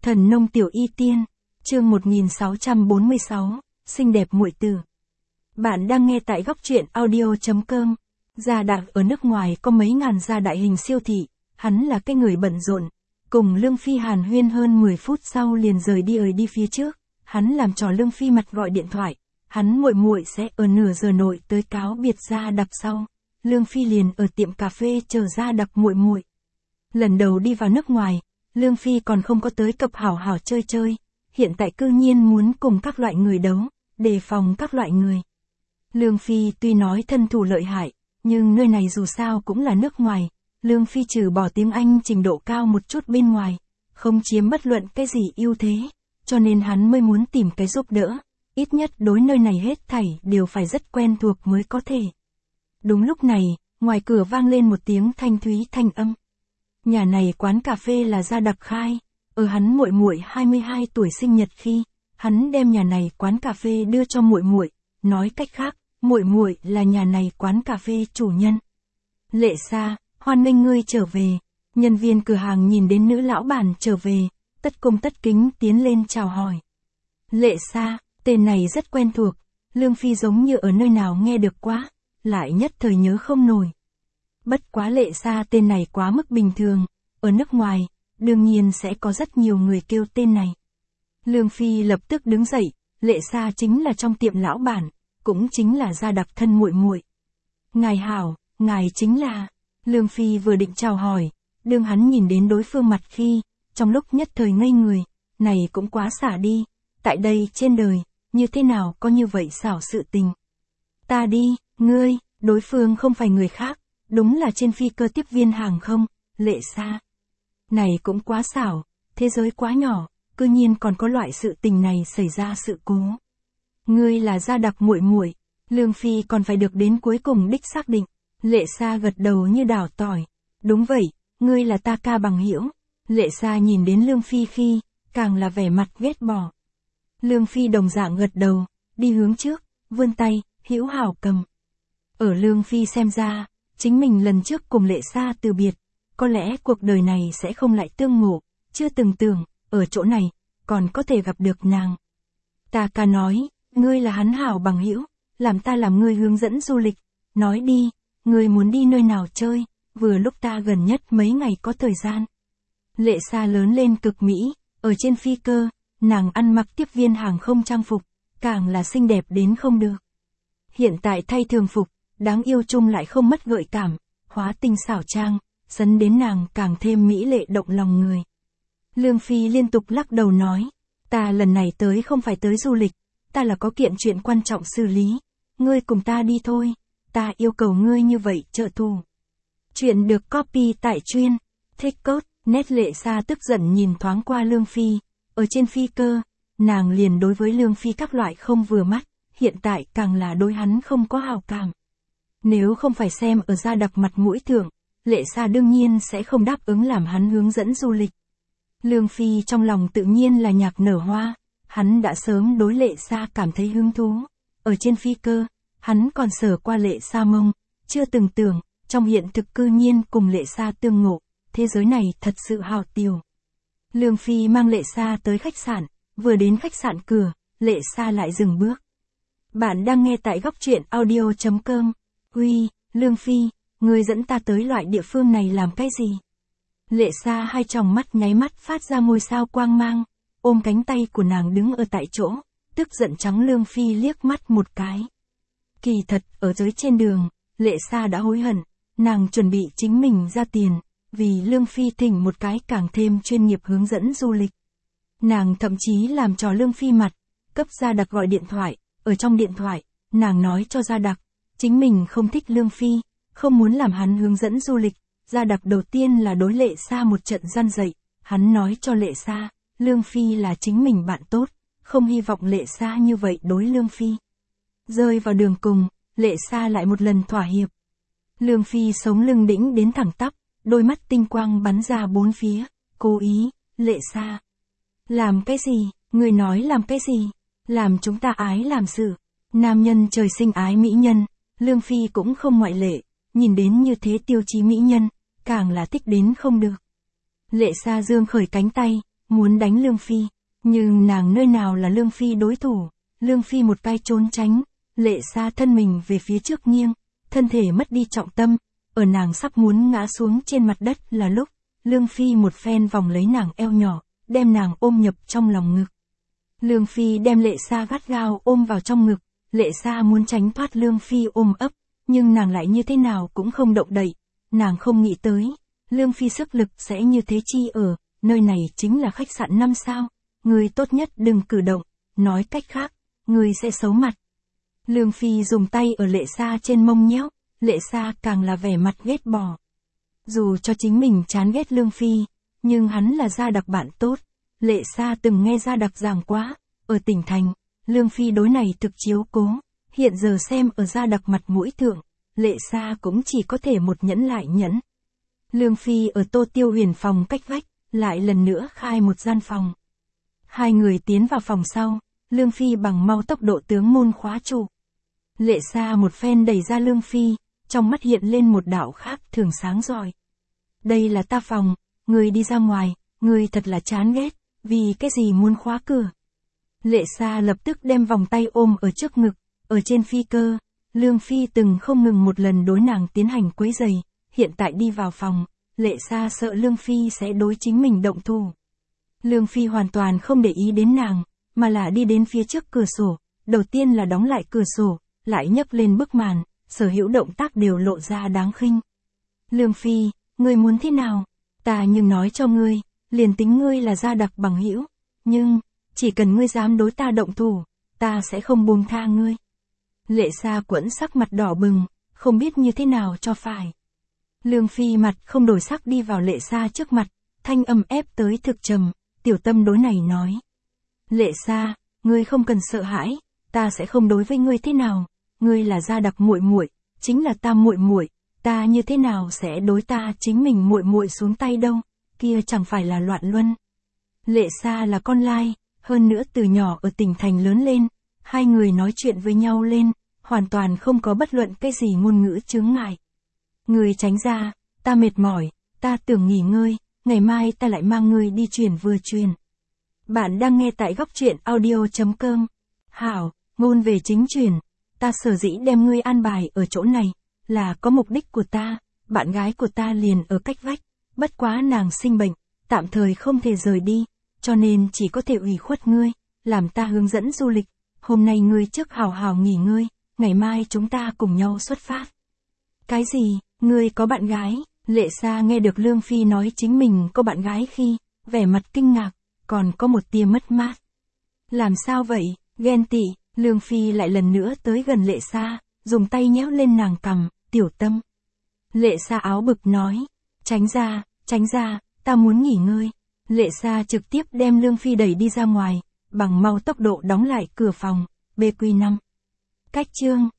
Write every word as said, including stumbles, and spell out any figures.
Thần nông tiểu y tiên, chương một nghìn sáu trăm bốn mươi sáu, xinh đẹp muội tử. Bạn đang nghe tại góc truyện audio chấm com. Gia Đạc ở nước ngoài có mấy ngàn gia đại hình siêu thị, hắn là cái người bận rộn. Cùng Lương Phi hàn huyên hơn mười phút sau liền rời đi ở đi phía trước, hắn làm trò Lương Phi mặt gọi điện thoại, hắn muội muội sẽ ở nửa giờ nội tới cáo biệt Gia Đạc sau. Lương Phi liền ở tiệm cà phê chờ Gia Đạc muội muội. Lần đầu đi vào nước ngoài, Lương Phi còn không có tới cập hảo hảo chơi chơi, hiện tại cư nhiên muốn cùng các loại người đấu, đề phòng các loại người. Lương Phi tuy nói thân thủ lợi hại, nhưng nơi này dù sao cũng là nước ngoài, Lương Phi trừ bỏ tiếng Anh trình độ cao một chút bên ngoài, không chiếm bất luận cái gì ưu thế, cho nên hắn mới muốn tìm cái giúp đỡ, ít nhất đối nơi này hết thảy đều phải rất quen thuộc mới có thể. Đúng lúc này, ngoài cửa vang lên một tiếng thanh thúy thanh âm. Nhà này quán cà phê là Gia Đạc khai, ở hắn muội muội hai mươi hai tuổi sinh nhật khi, hắn đem nhà này quán cà phê đưa cho muội muội, nói cách khác, muội muội là nhà này quán cà phê chủ nhân. Lệ Sa, hoan nghênh ngươi trở về. Nhân viên cửa hàng nhìn đến nữ lão bản trở về, tất cung tất kính tiến lên chào hỏi. Lệ Sa, tên này rất quen thuộc, Lương Phi giống như ở nơi nào nghe được quá, lại nhất thời nhớ không nổi. Bất quá Lệ Sa tên này quá mức bình thường, ở nước ngoài, đương nhiên sẽ có rất nhiều người kêu tên này. Lương Phi lập tức đứng dậy, Lệ Sa chính là trong tiệm lão bản, cũng chính là Gia Đạc thân muội muội. Ngài hảo, ngài chính là... Lương Phi vừa định chào hỏi, đương hắn nhìn đến đối phương mặt khi, trong lúc nhất thời ngây người, này cũng quá xả đi, tại đây trên đời, như thế nào có như vậy xảo sự tình. Ta đi, ngươi, đối phương không phải người khác, đúng là trên phi cơ tiếp viên hàng không, Lệ Sa. Này cũng quá xảo, thế giới quá nhỏ, cư nhiên còn có loại sự tình này xảy ra sự cố. Ngươi là Gia Đạc muội muội, Lương Phi còn phải được đến cuối cùng đích xác định. Lệ Sa gật đầu như đảo tỏi. Đúng vậy, ngươi là ta ca bằng hữu. Lệ Sa nhìn đến Lương Phi khi, càng là vẻ mặt ghét bỏ. Lương Phi đồng dạng gật đầu, đi hướng trước, vươn tay, hữu hảo cầm. Ở Lương Phi xem ra, chính mình lần trước cùng Lệ Sa từ biệt, có lẽ cuộc đời này sẽ không lại tương ngộ, chưa từng tưởng, ở chỗ này, còn có thể gặp được nàng. Ta ca nói, ngươi là hắn hảo bằng hữu, làm ta làm ngươi hướng dẫn du lịch, nói đi. Ngươi muốn đi nơi nào chơi, vừa lúc ta gần nhất mấy ngày có thời gian. Lệ Sa lớn lên cực mỹ, ở trên phi cơ, nàng ăn mặc tiếp viên hàng không trang phục, càng là xinh đẹp đến không được. Hiện tại thay thường phục, đáng yêu chung lại không mất gợi cảm, hóa tinh xảo trang, sấn đến nàng càng thêm mỹ lệ động lòng người. Lương Phi liên tục lắc đầu nói, ta lần này tới không phải tới du lịch, ta là có kiện chuyện quan trọng xử lý, ngươi cùng ta đi thôi. Ta yêu cầu ngươi như vậy trợ thủ. Chuyện được copy tại chuyên. Thích cốt, nét Lệ Sa tức giận nhìn thoáng qua Lương Phi. Ở trên phi cơ, nàng liền đối với Lương Phi các loại không vừa mắt, hiện tại càng là đối hắn không có hảo cảm. Nếu không phải xem ở Gia Đạc mặt mũi thượng, Lệ Sa đương nhiên sẽ không đáp ứng làm hắn hướng dẫn du lịch. Lương Phi trong lòng tự nhiên là nhạc nở hoa, hắn đã sớm đối Lệ Sa cảm thấy hứng thú. Ở trên phi cơ, hắn còn sờ qua Lệ Sa mông, chưa từng tưởng, trong hiện thực cư nhiên cùng Lệ Sa tương ngộ, thế giới này thật sự hào tiêu. Lương Phi mang Lệ Sa tới khách sạn, vừa đến khách sạn cửa, Lệ Sa lại dừng bước. Bạn đang nghe tại góc truyện audio chấm com. Uy, Lương Phi, ngươi dẫn ta tới loại địa phương này làm cái gì? Lệ Sa hai tròng mắt nháy mắt phát ra ngôi sao quang mang, ôm cánh tay của nàng đứng ở tại chỗ, tức giận trắng Lương Phi liếc mắt một cái. Kỳ thật, ở dưới trên đường, Lệ Sa đã hối hận, nàng chuẩn bị chính mình ra tiền, vì Lương Phi thỉnh một cái càng thêm chuyên nghiệp hướng dẫn du lịch. Nàng thậm chí làm trò Lương Phi mặt, cấp Gia Đạc gọi điện thoại, ở trong điện thoại, nàng nói cho Gia Đạc, chính mình không thích Lương Phi, không muốn làm hắn hướng dẫn du lịch. Gia Đạc đầu tiên là đối Lệ Sa một trận gian dậy, hắn nói cho Lệ Sa, Lương Phi là chính mình bạn tốt, không hy vọng Lệ Sa như vậy đối Lương Phi. Rơi vào đường cùng, Lệ Sa lại một lần thỏa hiệp. Lương Phi sống lưng đĩnh đến thẳng tắp, đôi mắt tinh quang bắn ra bốn phía, cố ý, Lệ Sa. Làm cái gì, người nói làm cái gì, làm chúng ta ái làm sự. Nam nhân trời sinh ái mỹ nhân, Lương Phi cũng không ngoại lệ, nhìn đến như thế tiêu chí mỹ nhân, càng là thích đến không được. Lệ Sa dương khởi cánh tay, muốn đánh Lương Phi. Nhưng nàng nơi nào là Lương Phi đối thủ, Lương Phi một cái trốn tránh, Lệ Sa thân mình về phía trước nghiêng, thân thể mất đi trọng tâm, ở nàng sắp muốn ngã xuống trên mặt đất là lúc, Lương Phi một phen vòng lấy nàng eo nhỏ, đem nàng ôm nhập trong lòng ngực. Lương Phi đem Lệ Sa gắt gao ôm vào trong ngực, Lệ Sa muốn tránh thoát Lương Phi ôm ấp, nhưng nàng lại như thế nào cũng không động đậy, nàng không nghĩ tới, Lương Phi sức lực sẽ như thế chi ở, nơi này chính là khách sạn năm sao, người tốt nhất đừng cử động, nói cách khác, người sẽ xấu mặt. Lương Phi dùng tay ở Lệ Sa trên mông nhéo, Lệ Sa càng là vẻ mặt ghét bỏ. Dù cho chính mình chán ghét Lương Phi, nhưng hắn là Gia Đặc bạn tốt, Lệ Sa từng nghe Gia Đặc giảng quá, ở tỉnh thành, Lương Phi đối này thực chiếu cố, hiện giờ xem ở Gia Đặc mặt mũi thượng, Lệ Sa cũng chỉ có thể một nhẫn lại nhẫn. Lương Phi ở Tô Tiêu Huyền phòng cách vách, lại lần nữa khai một gian phòng. Hai người tiến vào phòng sau, Lương Phi bằng mau tốc độ tướng môn khóa trụ. Lệ Sa một phen đẩy ra Lương Phi, trong mắt hiện lên một đạo khác thường sáng rọi. Đây là ta phòng, người đi ra ngoài, người thật là chán ghét, vì cái gì muốn khóa cửa. Lệ Sa lập tức đem vòng tay ôm ở trước ngực, ở trên phi cơ, Lương Phi từng không ngừng một lần đối nàng tiến hành quấy rầy, hiện tại đi vào phòng, Lệ Sa sợ Lương Phi sẽ đối chính mình động thủ. Lương Phi hoàn toàn không để ý đến nàng, mà là đi đến phía trước cửa sổ, đầu tiên là đóng lại cửa sổ, lại nhấc lên bức màn, sở hữu động tác đều lộ ra đáng khinh. Lương Phi, ngươi muốn thế nào? Ta nhưng nói cho ngươi, liền tính ngươi là Gia Đặc bằng hữu, nhưng, chỉ cần ngươi dám đối ta động thủ, ta sẽ không buông tha ngươi. Lệ Sa quẫn sắc mặt đỏ bừng, không biết như thế nào cho phải. Lương Phi mặt không đổi sắc đi vào Lệ Sa trước mặt, thanh âm ép tới thực trầm, tiểu tâm đối này nói. Lệ Sa, ngươi không cần sợ hãi, ta sẽ không đối với ngươi thế nào, ngươi là Gia Đặc muội muội, chính là ta muội muội, ta như thế nào sẽ đối ta chính mình muội muội xuống tay đâu, kia chẳng phải là loạn luân. Lệ Sa là con lai, hơn nữa từ nhỏ ở tỉnh thành lớn lên, hai người nói chuyện với nhau lên, hoàn toàn không có bất luận cái gì ngôn ngữ chướng ngại. Ngươi tránh ra, ta mệt mỏi, ta tưởng nghỉ ngơi, ngày mai ta lại mang ngươi đi truyền vừa truyền. Bạn đang nghe tại góc truyện audio chấm com. Hảo, ngôn về chính truyền, ta sở dĩ đem ngươi an bài ở chỗ này, là có mục đích của ta, bạn gái của ta liền ở cách vách, bất quá nàng sinh bệnh, tạm thời không thể rời đi, cho nên chỉ có thể ủy khuất ngươi, làm ta hướng dẫn du lịch, hôm nay ngươi trước hào hào nghỉ ngơi, ngày mai chúng ta cùng nhau xuất phát. Cái gì, ngươi có bạn gái? Lệ Sa nghe được Lương Phi nói chính mình có bạn gái khi, vẻ mặt kinh ngạc, còn có một tia mất mát. Làm sao vậy, ghen tị, Lương Phi lại lần nữa tới gần Lệ Sa, dùng tay nhéo lên nàng cằm, tiểu tâm. Lệ Sa áo bực nói, tránh ra, tránh ra, ta muốn nghỉ ngơi. Lệ Sa trực tiếp đem Lương Phi đẩy đi ra ngoài, bằng mau tốc độ đóng lại cửa phòng, bê quy năm. Cách chương